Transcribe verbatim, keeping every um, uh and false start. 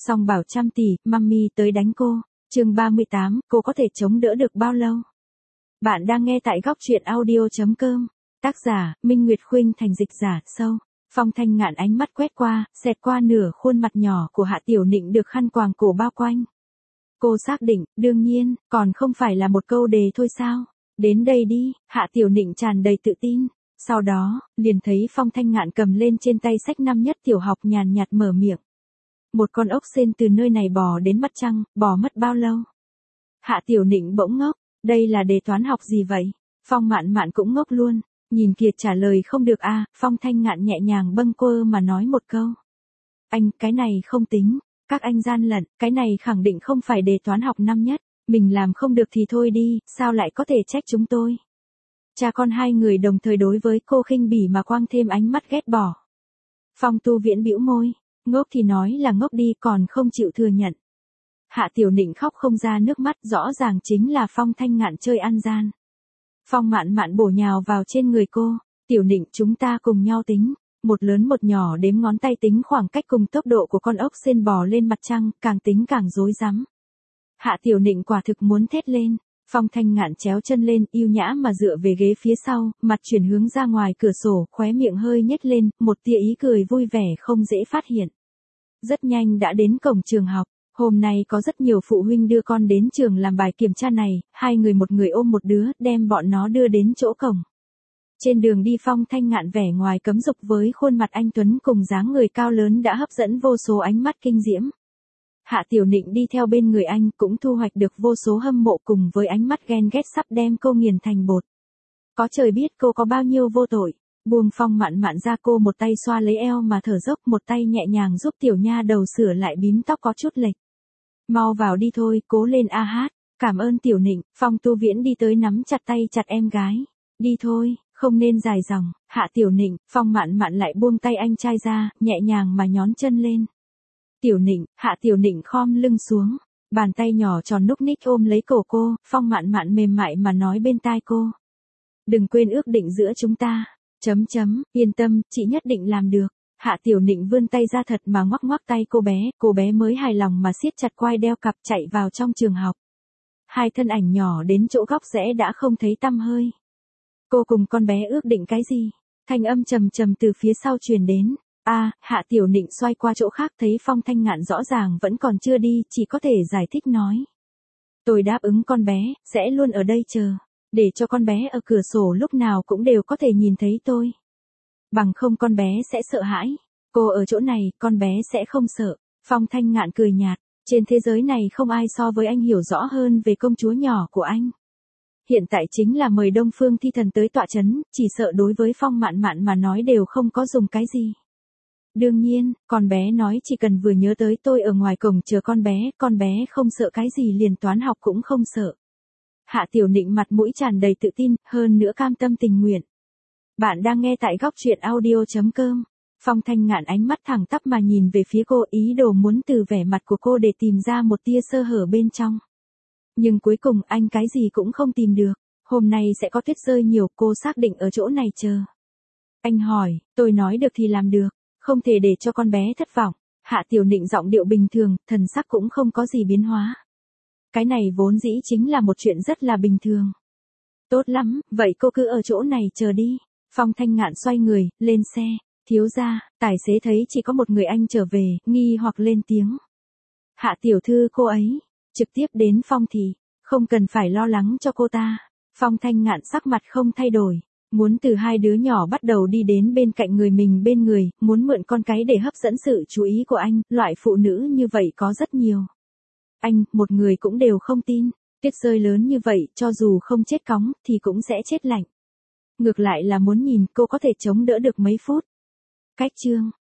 Song bảo trăm tỷ, mummy tới đánh cô. Chương ba mươi tám, cô có thể chống đỡ được bao lâu? Bạn đang nghe tại góc truyện audio chấm com. Tác giả, Minh Nguyệt Khuynh, thành dịch giả, sâu. Phong Thanh Ngạn ánh mắt quét qua, xẹt qua nửa khuôn mặt nhỏ của Hạ Tiểu Nịnh được khăn quàng cổ bao quanh. Cô xác định, đương nhiên, còn không phải là một câu đề thôi sao? Đến đây đi, Hạ Tiểu Nịnh tràn đầy tự tin. Sau đó, liền thấy Phong Thanh Ngạn cầm lên trên tay sách năm nhất tiểu học nhàn nhạt mở miệng. Một con ốc sên từ nơi này bò đến mặt trăng, bò mất bao lâu? Hạ Tiểu Nịnh bỗng ngốc, đây là đề toán học gì vậy? Phong Mạn Mạn cũng ngốc luôn, nhìn Kiệt trả lời không được a, à, Phong Thanh Ngạn nhẹ nhàng bâng quơ mà nói một câu. Anh, cái này không tính, các anh gian lận, cái này khẳng định không phải đề toán học năm nhất, mình làm không được thì thôi đi, sao lại có thể trách chúng tôi? Cha con hai người đồng thời đối với cô khinh bỉ mà quang thêm ánh mắt ghét bỏ. Phong Tu Viễn bĩu môi, ngốc thì nói là ngốc đi còn không chịu thừa nhận. Hạ Tiểu Nịnh khóc không ra nước mắt, rõ ràng chính là Phong Thanh Ngạn chơi ăn gian. Phong Mạn Mạn bổ nhào vào trên người cô, Tiểu Nịnh chúng ta cùng nhau tính, một lớn một nhỏ đếm ngón tay tính khoảng cách cùng tốc độ của con ốc sên bò lên mặt trăng, càng tính càng rối rắm. Hạ Tiểu Nịnh quả thực muốn thét lên. Phong Thanh Ngạn chéo chân lên, yêu nhã mà dựa về ghế phía sau, mặt chuyển hướng ra ngoài cửa sổ, khóe miệng hơi nhếch lên, một tia ý cười vui vẻ không dễ phát hiện. Rất nhanh đã đến cổng trường học, hôm nay có rất nhiều phụ huynh đưa con đến trường làm bài kiểm tra này, hai người một người ôm một đứa, đem bọn nó đưa đến chỗ cổng. Trên đường đi Phong Thanh Ngạn vẻ ngoài cấm dục với khuôn mặt anh tuấn cùng dáng người cao lớn đã hấp dẫn vô số ánh mắt kinh diễm. Hạ Tiểu Nịnh đi theo bên người anh cũng thu hoạch được vô số hâm mộ cùng với ánh mắt ghen ghét sắp đem cô nghiền thành bột. Có trời biết cô có bao nhiêu vô tội. Buông Phong Mạn Mạn ra, cô một tay xoa lấy eo mà thở dốc, một tay nhẹ nhàng giúp tiểu nha đầu sửa lại bím tóc có chút lệch. Mau vào đi thôi, cố lên a hát. Cảm ơn Tiểu Nịnh. Phong Tu Viễn đi tới nắm chặt tay chặt em gái. Đi thôi, không nên dài dòng. Hạ Tiểu Nịnh, Phong Mạn Mạn lại buông tay anh trai ra, nhẹ nhàng mà nhón chân lên. Tiểu Nịnh, Hạ Tiểu Nịnh khom lưng xuống, bàn tay nhỏ tròn núc ních ôm lấy cổ cô, Phong Mạn Mạn mềm mại mà nói bên tai cô. Đừng quên ước định giữa chúng ta, chấm chấm, yên tâm, chị nhất định làm được. Hạ Tiểu Nịnh vươn tay ra thật mà ngoắc ngoắc tay cô bé, cô bé mới hài lòng mà siết chặt quai đeo cặp chạy vào trong trường học. Hai thân ảnh nhỏ đến chỗ góc rẽ đã không thấy tăm hơi. Cô cùng con bé ước định cái gì? Thanh âm trầm trầm từ phía sau truyền đến. A, à, Hạ Tiểu Nịnh xoay qua chỗ khác thấy Phong Thanh Ngạn rõ ràng vẫn còn chưa đi, chỉ có thể giải thích nói. Tôi đáp ứng con bé, sẽ luôn ở đây chờ, để cho con bé ở cửa sổ lúc nào cũng đều có thể nhìn thấy tôi. Bằng không con bé sẽ sợ hãi, cô ở chỗ này, con bé sẽ không sợ. Phong Thanh Ngạn cười nhạt, trên thế giới này không ai so với anh hiểu rõ hơn về công chúa nhỏ của anh. Hiện tại chính là mời Đông Phương Thi Thần tới tọa chấn, chỉ sợ đối với Phong Mạn Mạn mà nói đều không có dùng cái gì. Đương nhiên, con bé nói chỉ cần vừa nhớ tới tôi ở ngoài cổng chờ con bé, con bé không sợ cái gì, liền toán học cũng không sợ. Hạ Tiểu Nịnh mặt mũi tràn đầy tự tin, hơn nữa cam tâm tình nguyện. Bạn đang nghe tại góc truyện audio chấm com. Phong Thanh Ngạn ánh mắt thẳng tắp mà nhìn về phía cô, ý đồ muốn từ vẻ mặt của cô để tìm ra một tia sơ hở bên trong. Nhưng cuối cùng anh cái gì cũng không tìm được. Hôm nay sẽ có tuyết rơi nhiều, cô xác định ở chỗ này chờ. Anh hỏi, tôi nói được thì làm được. Không thể để cho con bé thất vọng. Hạ Tiểu Nịnh giọng điệu bình thường, thần sắc cũng không có gì biến hóa. Cái này vốn dĩ chính là một chuyện rất là bình thường. Tốt lắm, vậy cô cứ ở chỗ này chờ đi. Phong Thanh Ngạn xoay người, lên xe. Thiếu gia, tài xế thấy chỉ có một người anh trở về, nghi hoặc lên tiếng. Hạ tiểu thư cô ấy, trực tiếp đến Phong thì, không cần phải lo lắng cho cô ta. Phong Thanh Ngạn sắc mặt không thay đổi. Muốn từ hai đứa nhỏ bắt đầu đi đến bên cạnh người mình bên người, muốn mượn con cái để hấp dẫn sự chú ý của anh, loại phụ nữ như vậy có rất nhiều. Anh, một người cũng đều không tin, tuyết rơi lớn như vậy, cho dù không chết cóng, thì cũng sẽ chết lạnh. Ngược lại là muốn nhìn cô có thể chống đỡ được mấy phút. Cách chương.